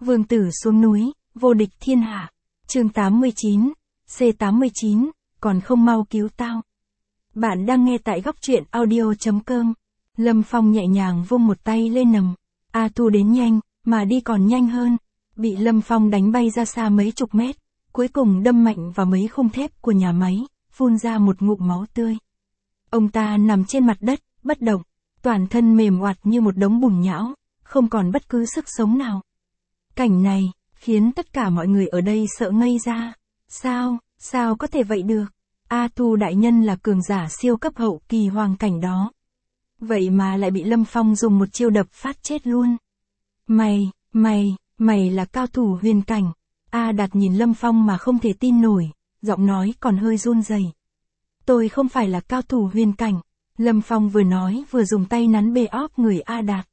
Vương tử xuống núi, vô địch thiên hạ. Chương 89, C89, còn không mau cứu tao. Bạn đang nghe tại góc truyện audio.com. Lâm Phong nhẹ nhàng vung một tay lên nằm. A Thu đến nhanh, mà đi còn nhanh hơn. Bị Lâm Phong đánh bay ra xa mấy chục mét, cuối cùng đâm mạnh vào mấy khung thép của nhà máy, phun ra một ngụm máu tươi. Ông ta nằm trên mặt đất, bất động, toàn thân mềm oặt như một đống bùn nhão, không còn bất cứ sức sống nào. Cảnh này, khiến tất cả mọi người ở đây sợ ngây ra. Sao có thể vậy được? A Thu đại nhân là cường giả siêu cấp hậu kỳ hoàng cảnh đó. Vậy mà lại bị Lâm Phong dùng một chiêu đập phát chết luôn. Mày là cao thủ huyền cảnh. A Đạt nhìn Lâm Phong mà không thể tin nổi, giọng nói còn hơi run rẩy. Tôi không phải là cao thủ huyền cảnh. Lâm Phong vừa nói vừa dùng tay nắn bê óp người A Đạt.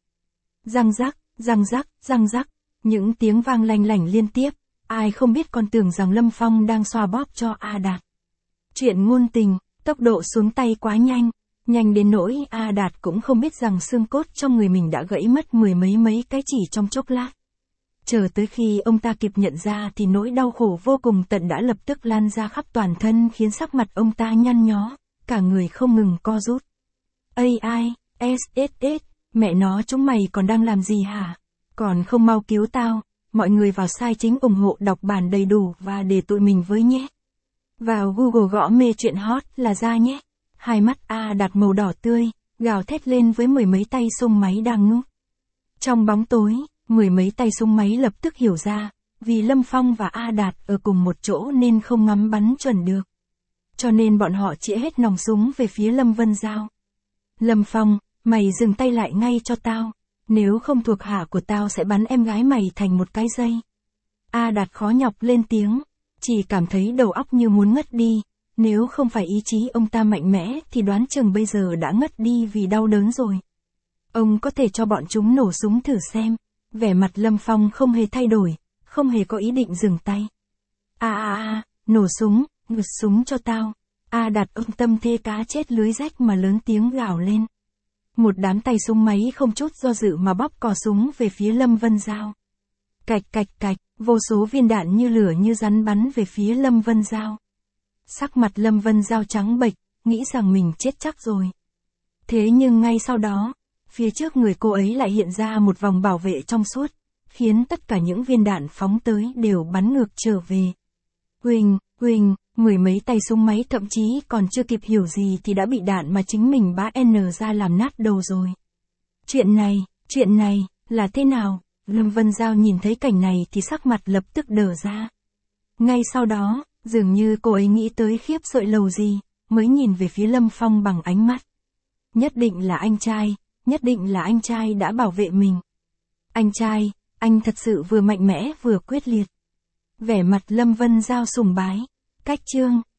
Răng rắc, những tiếng vang lanh lảnh liên tiếp, ai không biết còn tưởng rằng Lâm Phong đang xoa bóp cho A Đạt. Chuyện ngôn tình, tốc độ xuống tay quá nhanh đến nỗi A Đạt cũng không biết rằng xương cốt trong người mình đã gãy mất mười mấy cái chỉ trong chốc lát. Chờ tới khi ông ta kịp nhận ra thì nỗi đau khổ vô cùng tận đã lập tức lan ra khắp toàn thân khiến sắc mặt ông ta nhăn nhó, cả người không ngừng co rút. SSS, mẹ nó chúng mày còn đang làm gì hả? Còn không mau cứu tao, mọi người vào site chính ủng hộ đọc bản đầy đủ và để tụi mình với nhé. Vào Google gõ mê chuyện hot là ra nhé. Hai mắt A Đạt màu đỏ tươi, gào thét lên với mười mấy tay xung máy đang núp. Trong bóng tối, mười mấy tay xung máy lập tức hiểu ra, vì Lâm Phong và A Đạt ở cùng một chỗ nên không ngắm bắn chuẩn được. Cho nên bọn họ chĩa hết nòng súng về phía Lâm Vân Giao. Lâm Phong, mày dừng tay lại ngay cho tao. Nếu không thuộc hạ của tao sẽ bắn em gái mày thành một cái dây. A Đạt khó nhọc lên tiếng, chỉ cảm thấy đầu óc như muốn ngất đi. Nếu không phải ý chí ông ta mạnh mẽ thì đoán chừng bây giờ đã ngất đi vì đau đớn rồi. Ông có thể cho bọn chúng nổ súng thử xem. Vẻ mặt Lâm Phong không hề thay đổi, không hề có ý định dừng tay. Nổ súng, ngực súng cho tao. A Đạt ông tâm thê cá chết lưới rách mà lớn tiếng gào lên. Một đám tay súng máy không chút do dự mà bóp cò súng về phía Lâm Vân Giao. Cạch, vô số viên đạn như lửa như rắn bắn về phía Lâm Vân Giao. Sắc mặt Lâm Vân Giao trắng bệch, nghĩ rằng mình chết chắc rồi. Thế nhưng ngay sau đó, phía trước người cô ấy lại hiện ra một vòng bảo vệ trong suốt, khiến tất cả những viên đạn phóng tới đều bắn ngược trở về. Huỳnh, mười mấy tay súng máy thậm chí còn chưa kịp hiểu gì thì đã bị đạn mà chính mình bá N ra làm nát đầu rồi. Chuyện này, là thế nào? Lâm Vân Giao nhìn thấy cảnh này thì sắc mặt lập tức đờ ra. Ngay sau đó, dường như cô ấy nghĩ tới khiếp sợi lầu gì, mới nhìn về phía Lâm Phong bằng ánh mắt. Nhất định là anh trai đã bảo vệ mình. Anh trai, anh thật sự vừa mạnh mẽ vừa quyết liệt. Vẻ mặt Lâm Vân Giao sùng bái. Cách chương